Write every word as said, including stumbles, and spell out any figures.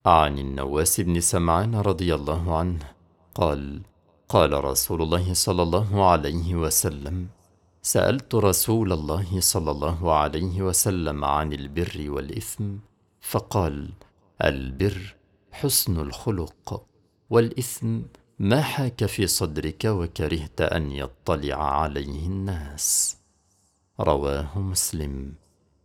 عن النواس بن سمعان رضي الله عنه قال: قال رسول الله صلى الله عليه وسلم: سألت رسول الله صلى الله عليه وسلم عن البر والإثم، فقال: البر حسن الخلق، والإثم ما حاك في صدرك وكرهت أن يطلع عليه الناس. رواه مسلم.